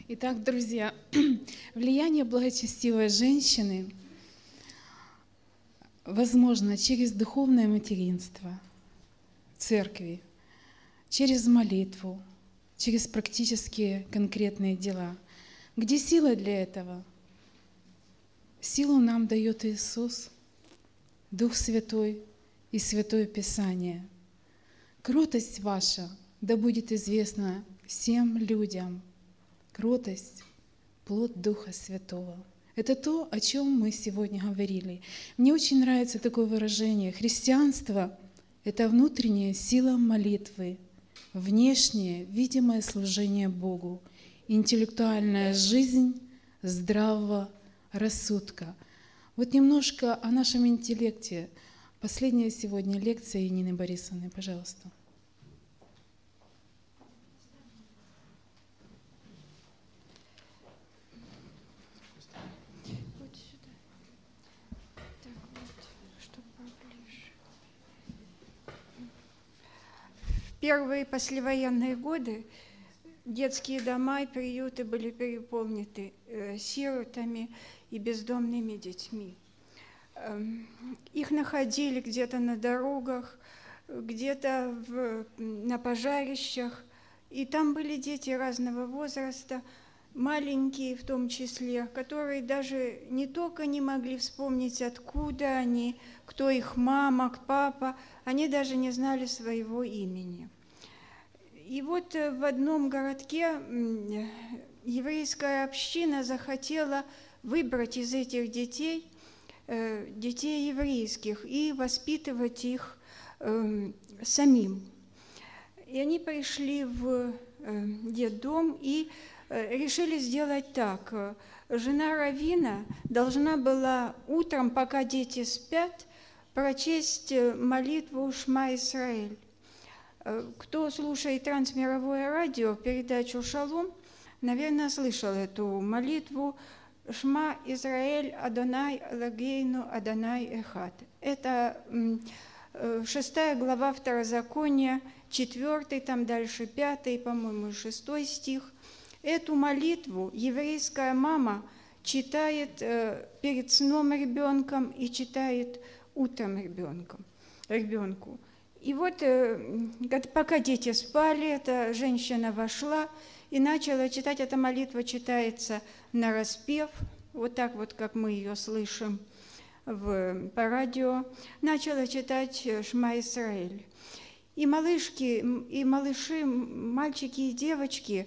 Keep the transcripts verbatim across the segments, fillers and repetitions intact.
Итак, друзья, влияние благочестивой женщины возможно через духовное материнство церкви, через молитву, через практические конкретные дела. Где сила для этого? Силу нам дает Иисус, Дух Святой и Святое Писание. Кротость ваша да будет известна всем людям. Кротость — плод Духа Святого. Это то, о чем мы сегодня говорили. Мне очень нравится такое выражение. Христианство — это внутренняя сила молитвы, внешнее, видимое служение Богу, интеллектуальная жизнь здравого рассудка. Вот немножко о нашем интеллекте. Последняя сегодня лекция Нины Борисовны, пожалуйста. В первые послевоенные годы детские дома и приюты были переполнены э, сиротами и бездомными детьми. Э, их находили где-то на дорогах, где-то в, на пожарищах, и там были дети разного возраста, маленькие в том числе, которые даже не только не могли вспомнить, откуда они, кто их мама, папа, они даже не знали своего имени. И вот в одном городке еврейская община захотела выбрать из этих детей, детей еврейских, и воспитывать их самим. И они пришли в детдом и решили сделать так. Жена раввина должна была утром, пока дети спят, прочесть молитву «Шма Исраэль». Кто слушает трансмировое радио, передачу «Шалом», наверное, слышал эту молитву «Шма Израэль Адонай Лагейну Адонай Эхад». Это шестая глава Второзакония, четвертый, там дальше пятый, по-моему, шестой стих. Эту молитву еврейская мама читает перед сном ребенком и читает утром ребенком, ребенку. И вот пока дети спали, эта женщина вошла и начала читать. Эта молитва читается нараспев, вот так вот, как мы ее слышим в, по радио. Начала читать «Шма Исраэль». И малышки, и малыши, мальчики и девочки,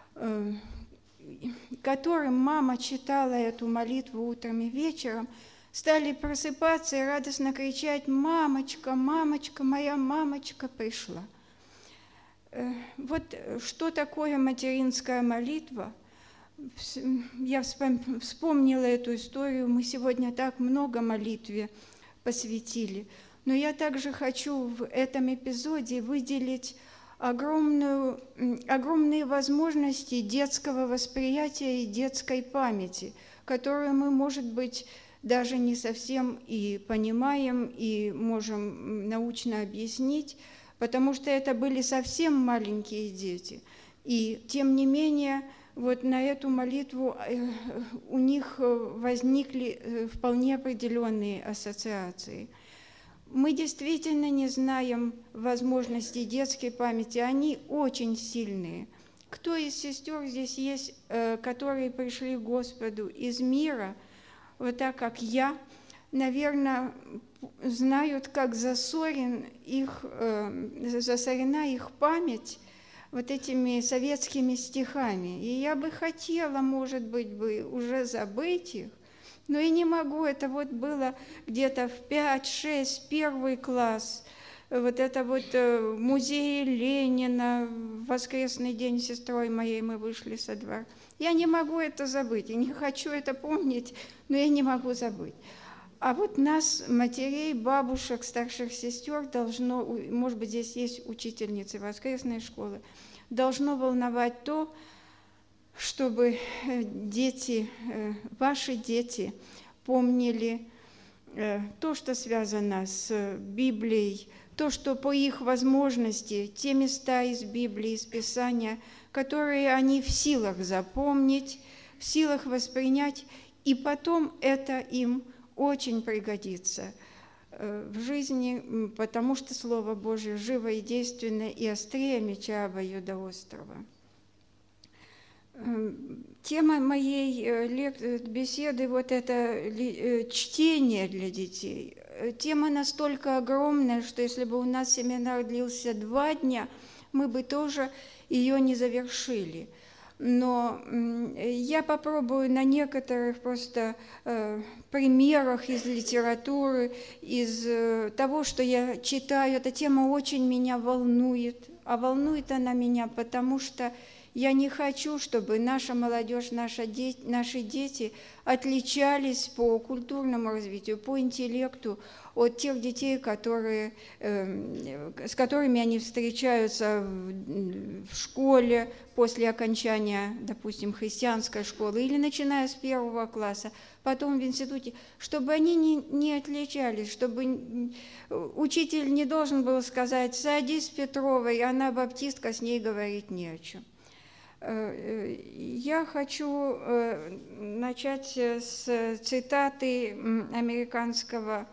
которым мама читала эту молитву утром и вечером, стали просыпаться и радостно кричать: «Мамочка, мамочка, моя мамочка пришла». Вот что такое материнская молитва? Я вспомнила эту историю. Мы сегодня так много молитве посвятили. Но я также хочу в этом эпизоде выделить огромную, огромные возможности детского восприятия и детской памяти, которую мы, может быть, даже не совсем и понимаем, и можем научно объяснить, потому что это были совсем маленькие дети. И тем не менее, вот на эту молитву у них возникли вполне определенные ассоциации. Мы действительно не знаем возможностей детской памяти, они очень сильные. Кто из сестер здесь есть, которые пришли к Господу из мира, вот так как я, наверное, знают, как засорен их, засорена их память вот этими советскими стихами. И я бы хотела, может быть, бы уже забыть их, но и не могу. Это вот было где-то в пять-шесть, первый класс. Вот это вот в музее Ленина, в воскресный день с сестрой моей мы вышли со двора. Я не могу это забыть, я не хочу это помнить, но я не могу забыть. А вот нас, матерей, бабушек, старших сестер, должно, может быть, здесь есть учительницы воскресной школы, должно волновать то, чтобы дети, ваши дети помнили то, что связано с Библией, то, что по их возможности, те места из Библии, из Писания, которые они в силах запомнить, в силах воспринять, и потом это им очень пригодится в жизни, потому что Слово Божие живо и действенно, и острее меча обоюдоострого. Тема моей беседы – вот это чтение для детей. Тема настолько огромная, что если бы у нас семинар длился два дня, мы бы тоже ее не завершили. Но я попробую на некоторых просто э, примерах из литературы, из э, того, что я читаю. Эта тема очень меня волнует, а волнует она меня, потому что я не хочу, чтобы наша молодежь, наша де- наши дети отличались по культурному развитию, по интеллекту от тех детей, которые, э, с которыми они встречаются в, в школе после окончания, допустим, христианской школы или начиная с первого класса, потом в институте, чтобы они не, не отличались, чтобы учитель не должен был сказать: «Садись, Петрова», и она баптистка, с ней говорить не о чем. Я хочу начать с цитаты американского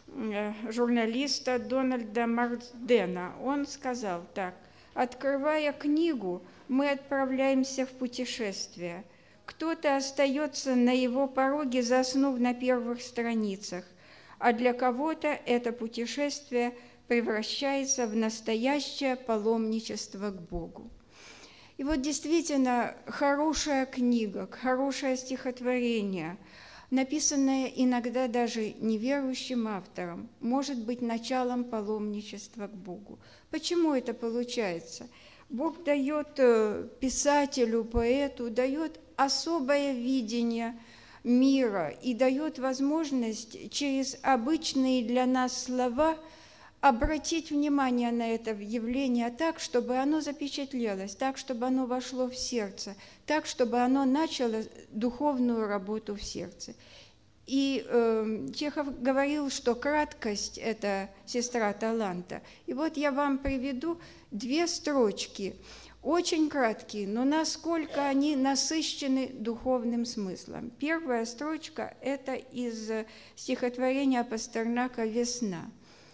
журналиста Дональда Марсдена. Он сказал так: «Открывая книгу, мы отправляемся в путешествие. Кто-то остается на его пороге, заснув на первых страницах, а для кого-то это путешествие превращается в настоящее паломничество к Богу». И вот действительно хорошая книга, хорошее стихотворение, написанное иногда даже неверующим автором, может быть началом паломничества к Богу. Почему это получается? Бог дает писателю, поэту, дает особое видение мира и дает возможность через обычные для нас слова обратить внимание на это явление так, чтобы оно запечатлелось, так, чтобы оно вошло в сердце, так, чтобы оно начало духовную работу в сердце. И э, Чехов говорил, что краткость – это сестра таланта. И вот я вам приведу две строчки, очень краткие, но насколько они насыщены духовным смыслом. Первая строчка – это из стихотворения Пастернака «Весна».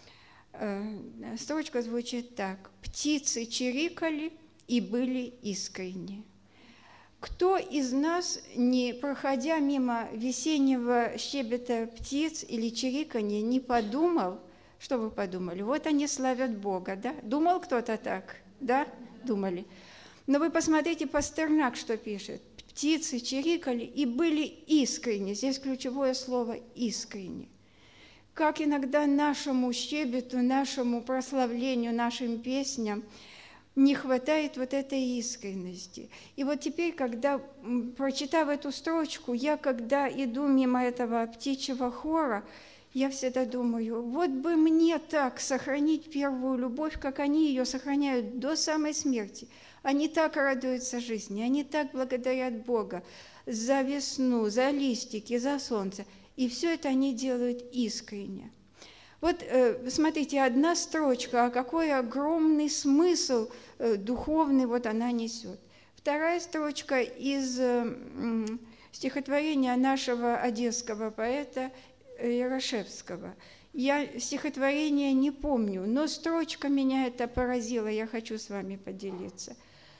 Строчка звучит так: «Птицы чирикали и были искренни». Кто из нас, не проходя мимо весеннего щебета птиц или чириканья, не подумал, что вы подумали? Вот они славят Бога, да? Думал кто-то так? Да? Думали. Но вы посмотрите, Пастернак что пишет. Птицы чирикали и были искренни. Здесь ключевое слово «искренне». Как иногда нашему щебету, нашему прославлению, нашим песням не хватает вот этой искренности. И вот теперь, когда, прочитав эту строчку, я, когда иду мимо этого птичьего хора, я всегда думаю: вот бы мне так сохранить первую любовь, как они ее сохраняют до самой смерти. Они так радуются жизни, они так благодарят Бога за весну, за листики, за солнце. И все это они делают искренне. Вот смотрите, одна строчка, а какой огромный смысл духовный вот она несет. Вторая строчка из стихотворения нашего одесского поэта Ярошевского. Я стихотворение не помню, но строчка меня это поразила, я хочу с вами поделиться.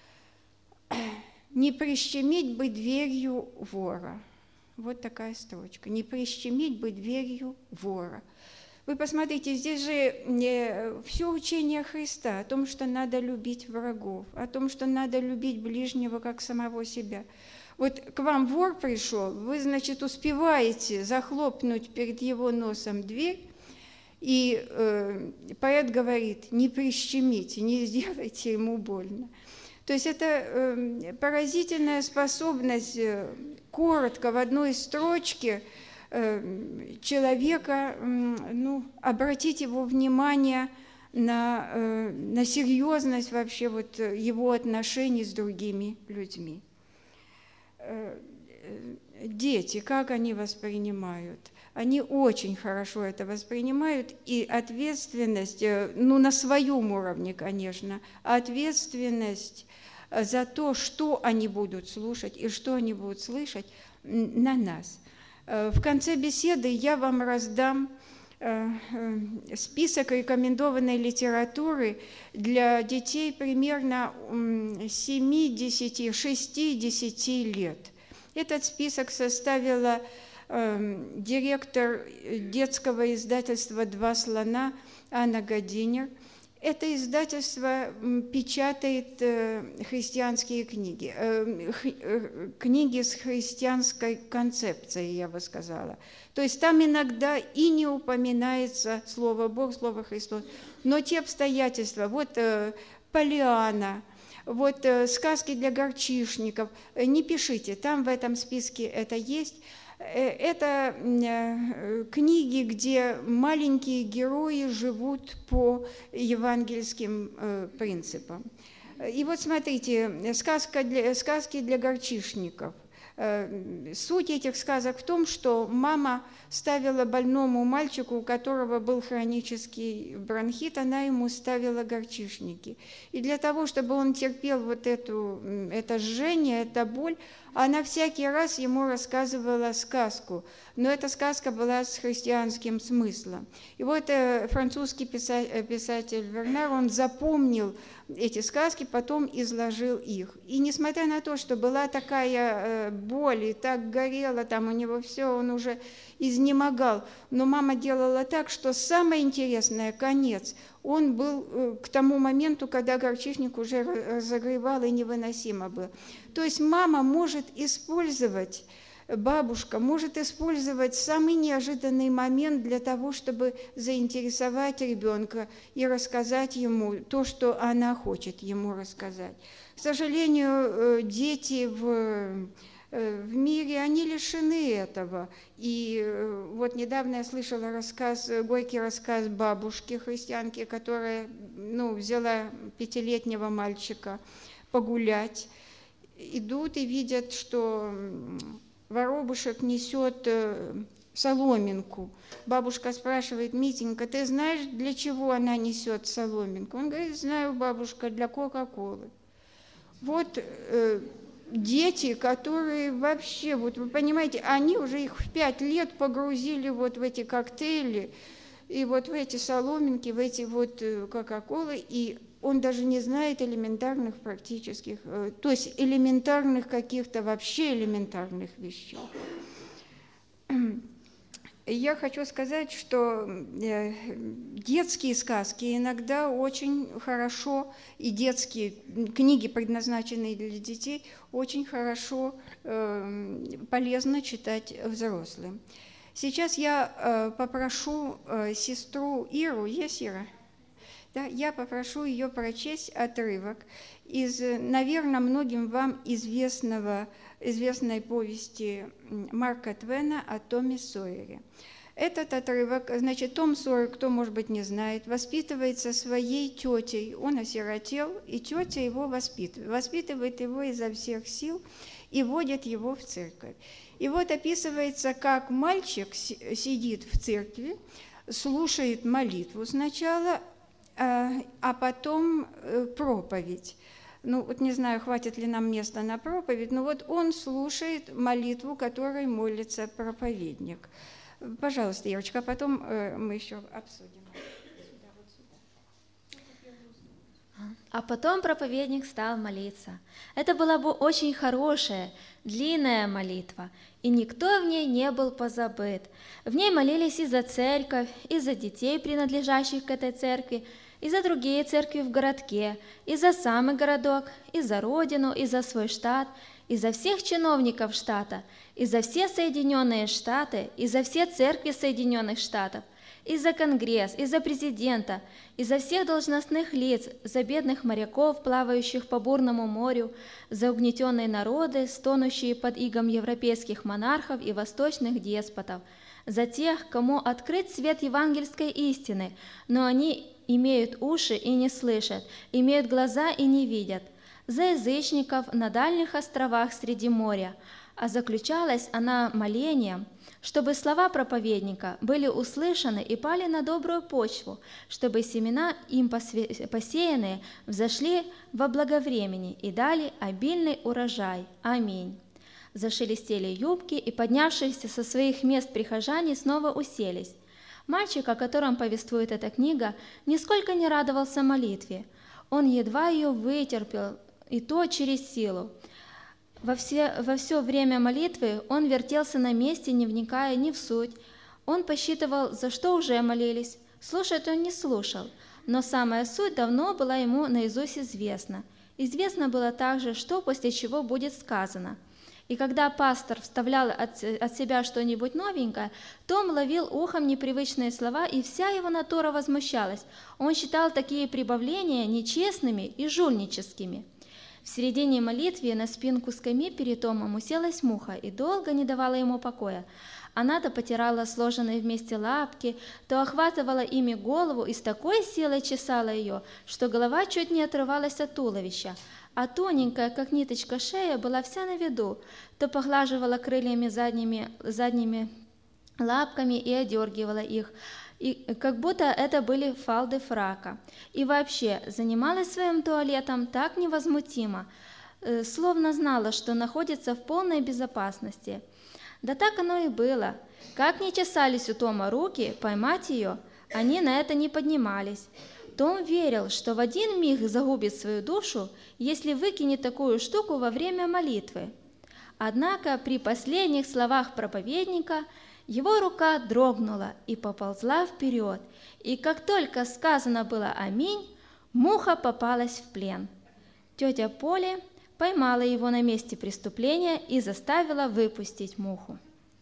«Не прищемить бы дверью вора». Вот такая строчка. «Не прищемить бы дверью вора». Вы посмотрите, здесь же все учение Христа о том, что надо любить врагов, о том, что надо любить ближнего, как самого себя. Вот к вам вор пришел, вы, значит, успеваете захлопнуть перед его носом дверь, и э, поэт говорит: не прищемите, не сделайте ему больно. То есть это э, поразительная способность э, коротко в одной строчке э, человека, э, ну, обратить его внимание на, э, на серьезность вообще вот его отношений с другими людьми. Э, дети, как они воспринимают? Они очень хорошо это воспринимают, и ответственность, ну, на своем уровне, конечно, ответственность за то, что они будут слушать и что они будут слышать, на нас. В конце беседы я вам раздам список рекомендованной литературы для детей примерно семидесяти-шестидесяти лет. Этот список составила директор детского издательства «Два слона» Анна Годинер. Это издательство печатает христианские книги, книги с христианской концепцией, я бы сказала. То есть там иногда и не упоминается слово Бог, слово Христос, но те обстоятельства, вот Полиана, вот сказки для горчишников, не пишите, там в этом списке это есть. Это книги, где маленькие герои живут по евангельским принципам. И вот смотрите, сказка для, сказки для горчишников. Суть этих сказок в том, что мама ставила больному мальчику, у которого был хронический бронхит, она ему ставила горчишники. И для того, чтобы он терпел вот эту, это жжение, эту боль, она всякий раз ему рассказывала сказку, но эта сказка была с христианским смыслом. И вот э, французский писатель, писатель Вернер, он запомнил эти сказки, потом изложил их. И несмотря на то, что была такая э, боль, и так горело там у него все, он уже изнемогал, но мама делала так, что самое интересное, конец, он был э, к тому моменту, когда горчишник уже разогревал и невыносимо был. То есть мама может использовать, бабушка может использовать самый неожиданный момент для того, чтобы заинтересовать ребенка и рассказать ему то, что она хочет ему рассказать. К сожалению, дети в, в мире, они лишены этого. И вот недавно я слышала рассказ, горький рассказ бабушки христианки, которая ну, взяла пятилетнего мальчика погулять. Идут и видят, что воробушек несет соломинку. Бабушка спрашивает: Митенька, ты знаешь, для чего она несет соломинку? Он говорит: знаю, бабушка, для Кока-Колы. Вот э, дети, которые вообще, вот вы понимаете, они уже их в пять лет погрузили вот в эти коктейли, и вот в эти соломинки, в эти вот Кока-Колы, и он даже не знает элементарных практических, то есть элементарных каких-то вообще элементарных вещей. Я хочу сказать, что детские сказки иногда очень хорошо, и детские книги, предназначенные для детей, очень хорошо, полезно читать взрослым. Сейчас я попрошу сестру Иру, есть Ира? Да, я попрошу ее прочесть отрывок из, наверное, многим вам известного, известной повести Марка Твена о Томе Сойере. Этот отрывок, значит, Том Сойер, кто, может быть, не знает, воспитывается своей тетей. Он осиротел, и тетя его воспитывает. Воспитывает его изо всех сил и водит его в церковь. И вот описывается, как мальчик сидит в церкви, слушает молитву сначала, а потом проповедь. Ну, вот не знаю, хватит ли нам места на проповедь, но вот он слушает молитву, которой молится проповедник. Пожалуйста, Ирочка, а потом мы еще обсудим. Сюда, вот сюда. А потом проповедник стал молиться. Это была бы очень хорошая, длинная молитва, и никто в ней не был позабыт. В ней молились и за церковь, и за детей, принадлежащих к этой церкви, и за другие церкви в городке, и за самый городок, и за родину, и за свой штат, и за всех чиновников штата, и за все Соединенные Штаты, и за все церкви Соединенных Штатов, и за Конгресс, и за президента, и за всех должностных лиц, за бедных моряков, плавающих по бурному морю, за угнетенные народы, стонущие под игом европейских монархов и восточных деспотов, за тех, кому открыт свет евангельской истины, но они имеют уши и не слышат, имеют глаза и не видят, за язычников на дальних островах среди моря, а заключалась она молением, чтобы слова проповедника были услышаны и пали на добрую почву, чтобы семена, им посеянные, взошли во благовремени и дали обильный урожай. Аминь. Зашелестели юбки, и поднявшиеся со своих мест прихожане снова уселись. Мальчик, о котором повествует эта книга, нисколько не радовался молитве. Он едва ее вытерпел, и то через силу. Во все, во все время молитвы он вертелся на месте, не вникая ни в суть. Он посчитывал, за что уже молились. Слушать он не слушал, но самая суть давно была ему наизусть известна. Известно было также, что после чего будет сказано. И когда пастор вставлял от, от себя что-нибудь новенькое, Том ловил ухом непривычные слова, и вся его натура возмущалась. Он считал такие прибавления нечестными и жульническими. В середине молитвы на спинку скамьи перед Томом уселась муха и долго не давала ему покоя. Она то потирала сложенные вместе лапки, то охватывала ими голову и с такой силой чесала ее, что голова чуть не отрывалась от туловища, а тоненькая, как ниточка, шея была вся на виду, то поглаживала крыльями задними, задними лапками и одергивала их, и как будто это были фалды фрака. И вообще занималась своим туалетом так невозмутимо, э, словно знала, что находится в полной безопасности. Да так оно и было. Как ни чесались у Тома руки поймать ее, они на это не поднимались. Том верил, что в один миг загубит свою душу, если выкинет такую штуку во время молитвы. Однако при последних словах проповедника его рука дрогнула и поползла вперед, и как только сказано было «Аминь», муха попалась в плен. Тетя Поли поймала его на месте преступления и заставила выпустить муху.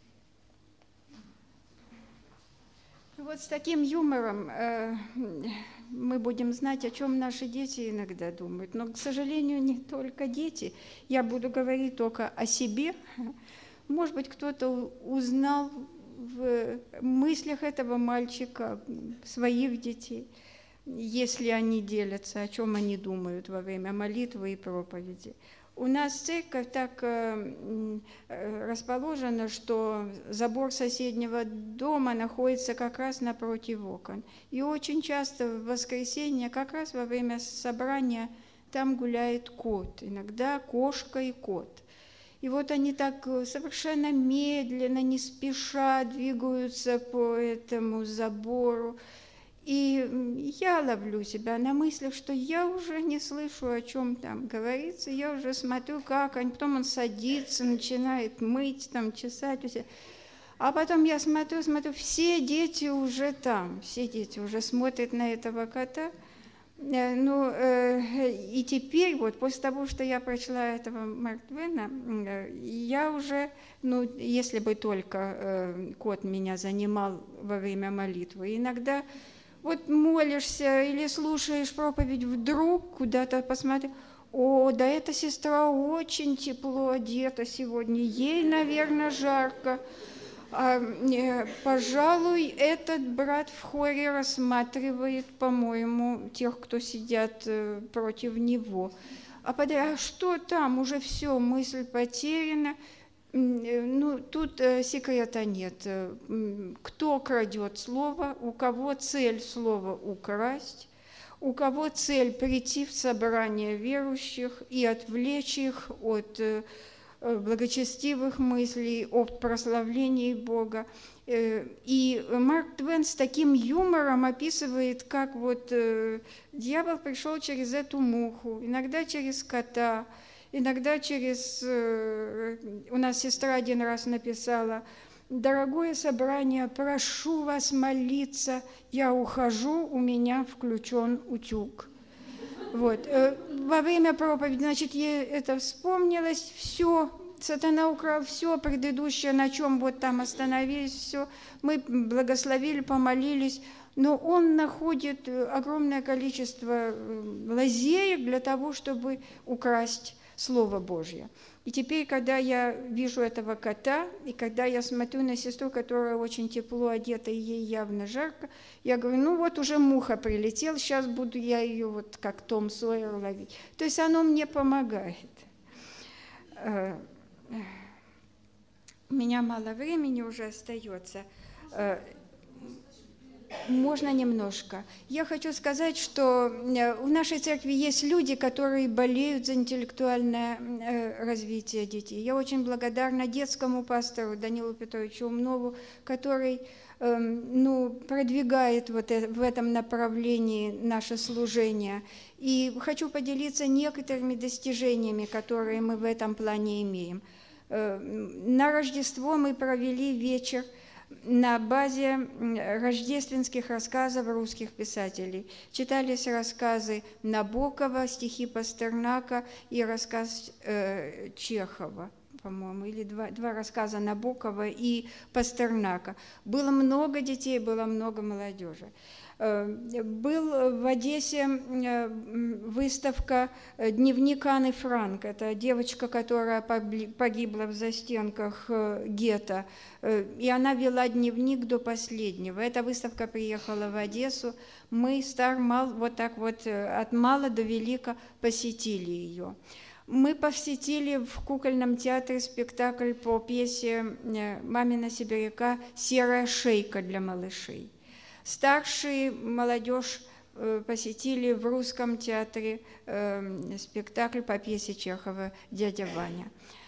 Вот с таким юмором э, мы будем знать, о чем наши дети иногда думают. Но, к сожалению, не только дети. Я буду говорить только о себе. Может быть, кто-то узнал в мыслях этого мальчика своих детей, если они делятся, о чем они думают во время молитвы и проповеди. У нас церковь так э, расположена, что забор соседнего дома находится как раз напротив окон. И очень часто в воскресенье, как раз во время собрания, там гуляет кот, иногда кошка и кот. И вот они так совершенно медленно, не спеша двигаются по этому забору. И я ловлю себя на мыслях, что я уже не слышу, о чем там говорится, я уже смотрю, как они, потом он садится, начинает мыть, там, чесать. А потом я смотрю, смотрю, все дети уже там, все дети уже смотрят на этого кота. Ну, и теперь, вот после того, что я прочла этого Марка Твена, я уже, ну, если бы только кот меня занимал во время молитвы, иногда вот молишься или слушаешь проповедь, вдруг куда-то посмотри, о, да эта сестра очень тепло одета сегодня, ей, наверное, жарко. А, э, пожалуй, этот брат в хоре рассматривает, по-моему, тех, кто сидят э, против него. А, под... а что там? Уже все, мысль потеряна. Ну, тут э, секрета нет. Кто крадет слово, у кого цель слова украсть, у кого цель прийти в собрание верующих и отвлечь их от э, благочестивых мыслей, о прославлении Бога. И Марк Твен с таким юмором описывает, как вот дьявол пришел через эту муху, иногда через кота, иногда через... У нас сестра один раз написала: «Дорогое собрание, прошу вас молиться, я ухожу, у меня включен утюг». Вот. Во время проповеди, значит, ей это вспомнилось, все, сатана украл все предыдущее, на чем вот там остановились, все. Мы благословили, помолились, но он находит огромное количество лазеек для того, чтобы украсть Слово Божье. И теперь, когда я вижу этого кота, и когда я смотрю на сестру, которая очень тепло одета, и ей явно жарко, я говорю, ну вот уже муха прилетела, сейчас буду я ее вот как Том Сойер ловить. То есть оно мне помогает. У меня мало времени уже остается. Можно немножко. Я хочу сказать, что в нашей церкви есть люди, которые болеют за интеллектуальное развитие детей. Я очень благодарна детскому пастору Данилу Петровичу Умнову, который ну, продвигает вот в этом направлении наше служение. И хочу поделиться некоторыми достижениями, которые мы в этом плане имеем. На Рождество мы провели вечер на базе рождественских рассказов русских писателей. Читались рассказы Набокова, стихи Пастернака и рассказ э, Чехова, по-моему, или два, два рассказа Набокова и Пастернака. Было много детей, было много молодежи. Был в Одессе выставка «Дневник Анны Франк». Это девочка, которая погибла в застенках гетто, и она вела дневник до последнего. Эта выставка приехала в Одессу. Мы, стар-мал, вот так вот от мала до велика посетили ее. Мы посетили в кукольном театре спектакль по пьесе Мамина Сибиряка «Серая шейка» для малышей. Старшие молодежь посетили в русском театре спектакль по пьесе Чехова «Дядя Ваня».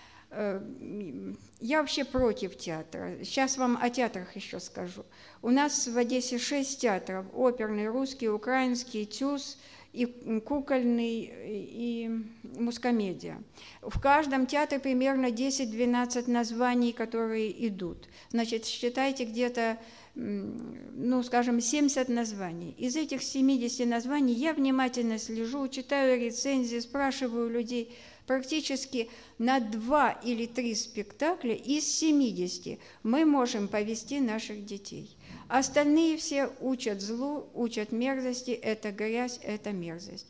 Я вообще против театра. Сейчас вам о театрах еще скажу. У нас в Одессе шесть театров: оперный, русский, украинский, ТЮЗ, и кукольный, и мускомедия. В каждом театре примерно десять-двенадцать названий, которые идут. Значит, считайте где-то, ну, скажем, семьдесят названий. Из этих семидесяти названий я внимательно слежу, читаю рецензии, спрашиваю людей. Практически на два или три спектакля из семидесяти мы можем повести наших детей. Остальные все учат злу, учат мерзости, это грязь, это мерзость.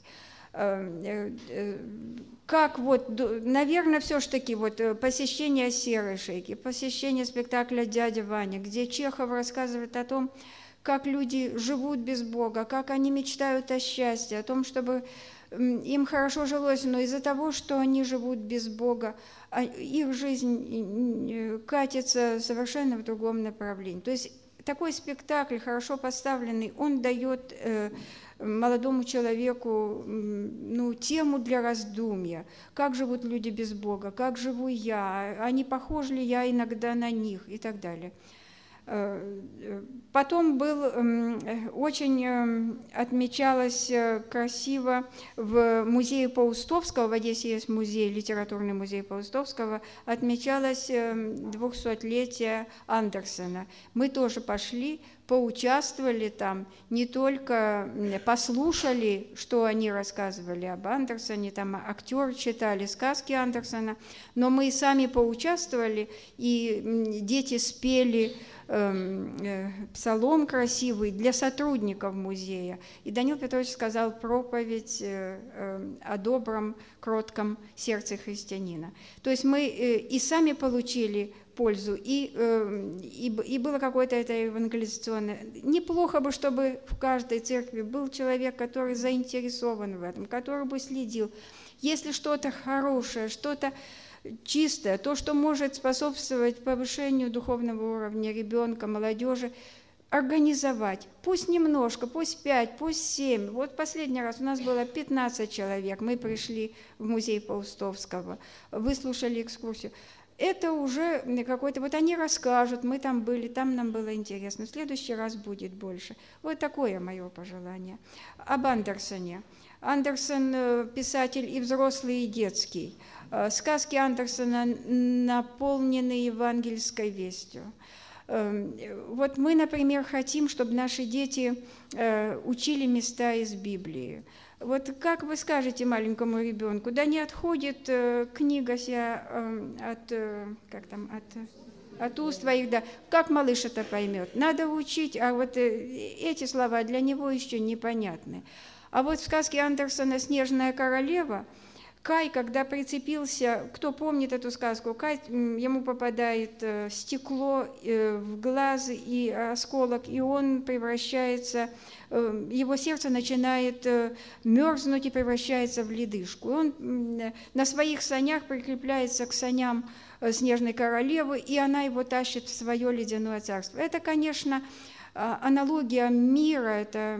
Как вот, наверное, все-таки вот посещение «Серой шейки», посещение спектакля «Дядя Ваня», где Чехов рассказывает о том, как люди живут без Бога, как они мечтают о счастье, о том, чтобы им хорошо жилось, но из-за того, что они живут без Бога, их жизнь катится совершенно в другом направлении. То есть такой спектакль, хорошо поставленный, он дает э, молодому человеку ну, тему для раздумья. Как живут люди без Бога, как живу я, а не похож ли я иногда на них и так далее. Потом был, очень отмечалось красиво в музее Паустовского, в Одессе есть музей, литературный музей Паустовского, отмечалось двухсотлетие Андерсена. Мы тоже пошли, поучаствовали там, не только послушали, что они рассказывали об Андерсоне, там актеры читали сказки Андерсона, но мы сами поучаствовали, и дети спели псалом красивый для сотрудников музея. И Данил Петрович сказал проповедь о добром, кротком сердце христианина. То есть мы и сами получили пользу, и, и, и было какое-то это евангелизационное. Неплохо бы, чтобы в каждой церкви был человек, который заинтересован в этом, который бы следил. Если что-то хорошее, что-то чистое, то, что может способствовать повышению духовного уровня ребенка, молодежи, организовать. Пусть немножко, пусть пять, пусть семь. Вот последний раз у нас было пятнадцать человек. Мы пришли в музей Паустовского, выслушали экскурсию. Это уже какой-то... Вот они расскажут, мы там были, там нам было интересно. В следующий раз будет больше. Вот такое мое пожелание. Об Андерсоне. Андерсон писатель и взрослый, и детский. Сказки Андерсона наполнены евангельской вестью. Вот мы, например, хотим, чтобы наши дети учили места из Библии. Вот как вы скажете маленькому ребенку, да не отходит книга сия от, как там, от, от уст твоих, да, как малыш это поймет? Надо учить, а вот эти слова для него еще непонятны. А вот в сказке Андерсона «Снежная королева», Кай, когда прицепился, кто помнит эту сказку, Кай, ему попадает стекло в глаз и осколок, и он превращается, его сердце начинает мерзнуть и превращается в ледышку. Он на своих санях прикрепляется к саням Снежной королевы, и она его тащит в свое ледяное царство. Это, конечно, аналогия мира, это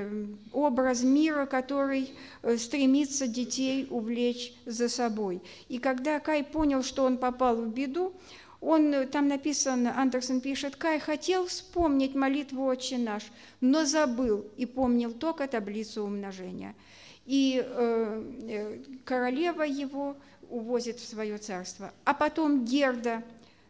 образ мира, который стремится детей увлечь за собой. И когда Кай понял, что он попал в беду, он, там написано, Андерсон пишет, Кай хотел вспомнить молитву «Отче наш», но забыл и помнил только таблицу умножения. И э, королева его увозит в свое царство. А потом Герда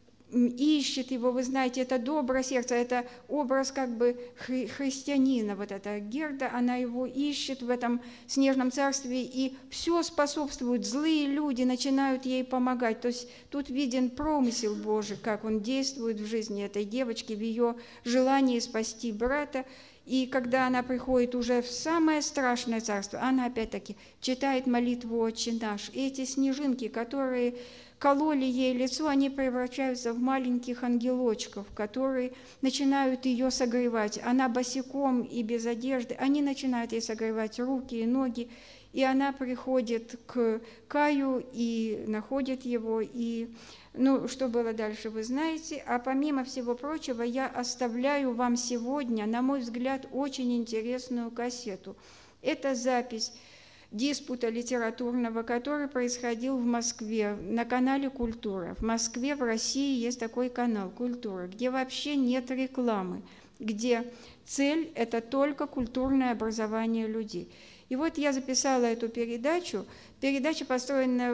ищет его, вы знаете, это доброе сердце, это образ как бы хри- христианина, вот эта Герда, она его ищет в этом снежном царстве, и все способствует, злые люди начинают ей помогать, то есть тут виден промысел Божий, как он действует в жизни этой девочки, в ее желании спасти брата. И когда она приходит уже в самое страшное царство, она опять-таки читает молитву «Отче наш», и эти снежинки, которые кололи ей лицо, они превращаются в маленьких ангелочков, которые начинают ее согревать. Она босиком и без одежды, они начинают ей согревать руки и ноги, и она приходит к Каю и находит его, и, ну, что было дальше, вы знаете. А помимо всего прочего, я оставляю вам сегодня, на мой взгляд, очень интересную кассету. Это запись диспута литературного, который происходил в Москве на канале «Культура». В Москве, в России есть такой канал «Культура», где вообще нет рекламы, где цель – это только культурное образование людей. И вот я записала эту передачу. Передача построена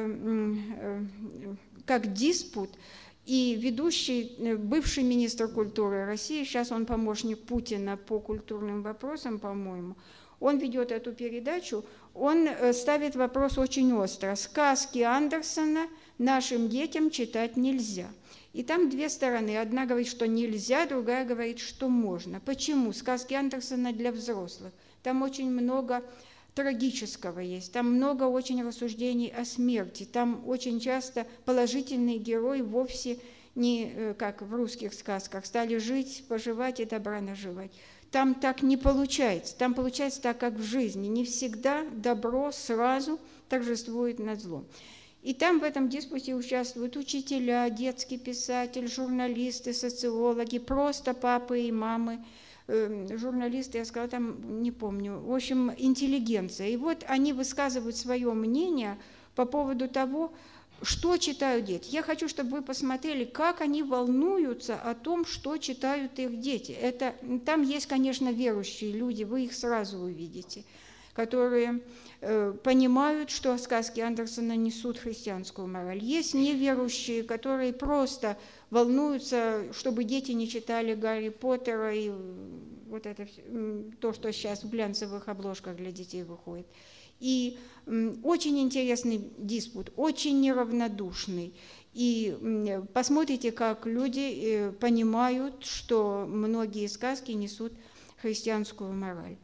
в, как диспут, и ведущий, бывший министр культуры России, сейчас он помощник Путина по культурным вопросам, по-моему, он ведет эту передачу, он ставит вопрос очень остро. Сказки Андерсона нашим детям читать нельзя. И там две стороны. Одна говорит, что нельзя, другая говорит, что можно. Почему? Сказки Андерсона для взрослых. Там очень много трагического есть, там много очень рассуждений о смерти, там очень часто положительный герой вовсе не, как в русских сказках, стали жить, поживать и добра наживать. Там так не получается, там получается так, как в жизни. Не всегда добро сразу торжествует над злом. И там в этом диспуте участвуют учителя, детский писатель, журналисты, социологи, просто папы и мамы, э, журналисты, я сказала, там не помню, в общем, интеллигенция. И вот они высказывают свое мнение по поводу того, что читают дети. Я хочу, чтобы вы посмотрели, как они волнуются о том, что читают их дети. Это, там есть, конечно, верующие люди, вы их сразу увидите, которые э, понимают, что сказки Андерсона несут христианскую мораль. Есть неверующие, которые просто волнуются, чтобы дети не читали Гарри Поттера и вот это то, что сейчас в глянцевых обложках для детей выходит. И очень интересный диспут, очень неравнодушный. И посмотрите, как люди понимают, что многие сказки несут христианскую мораль.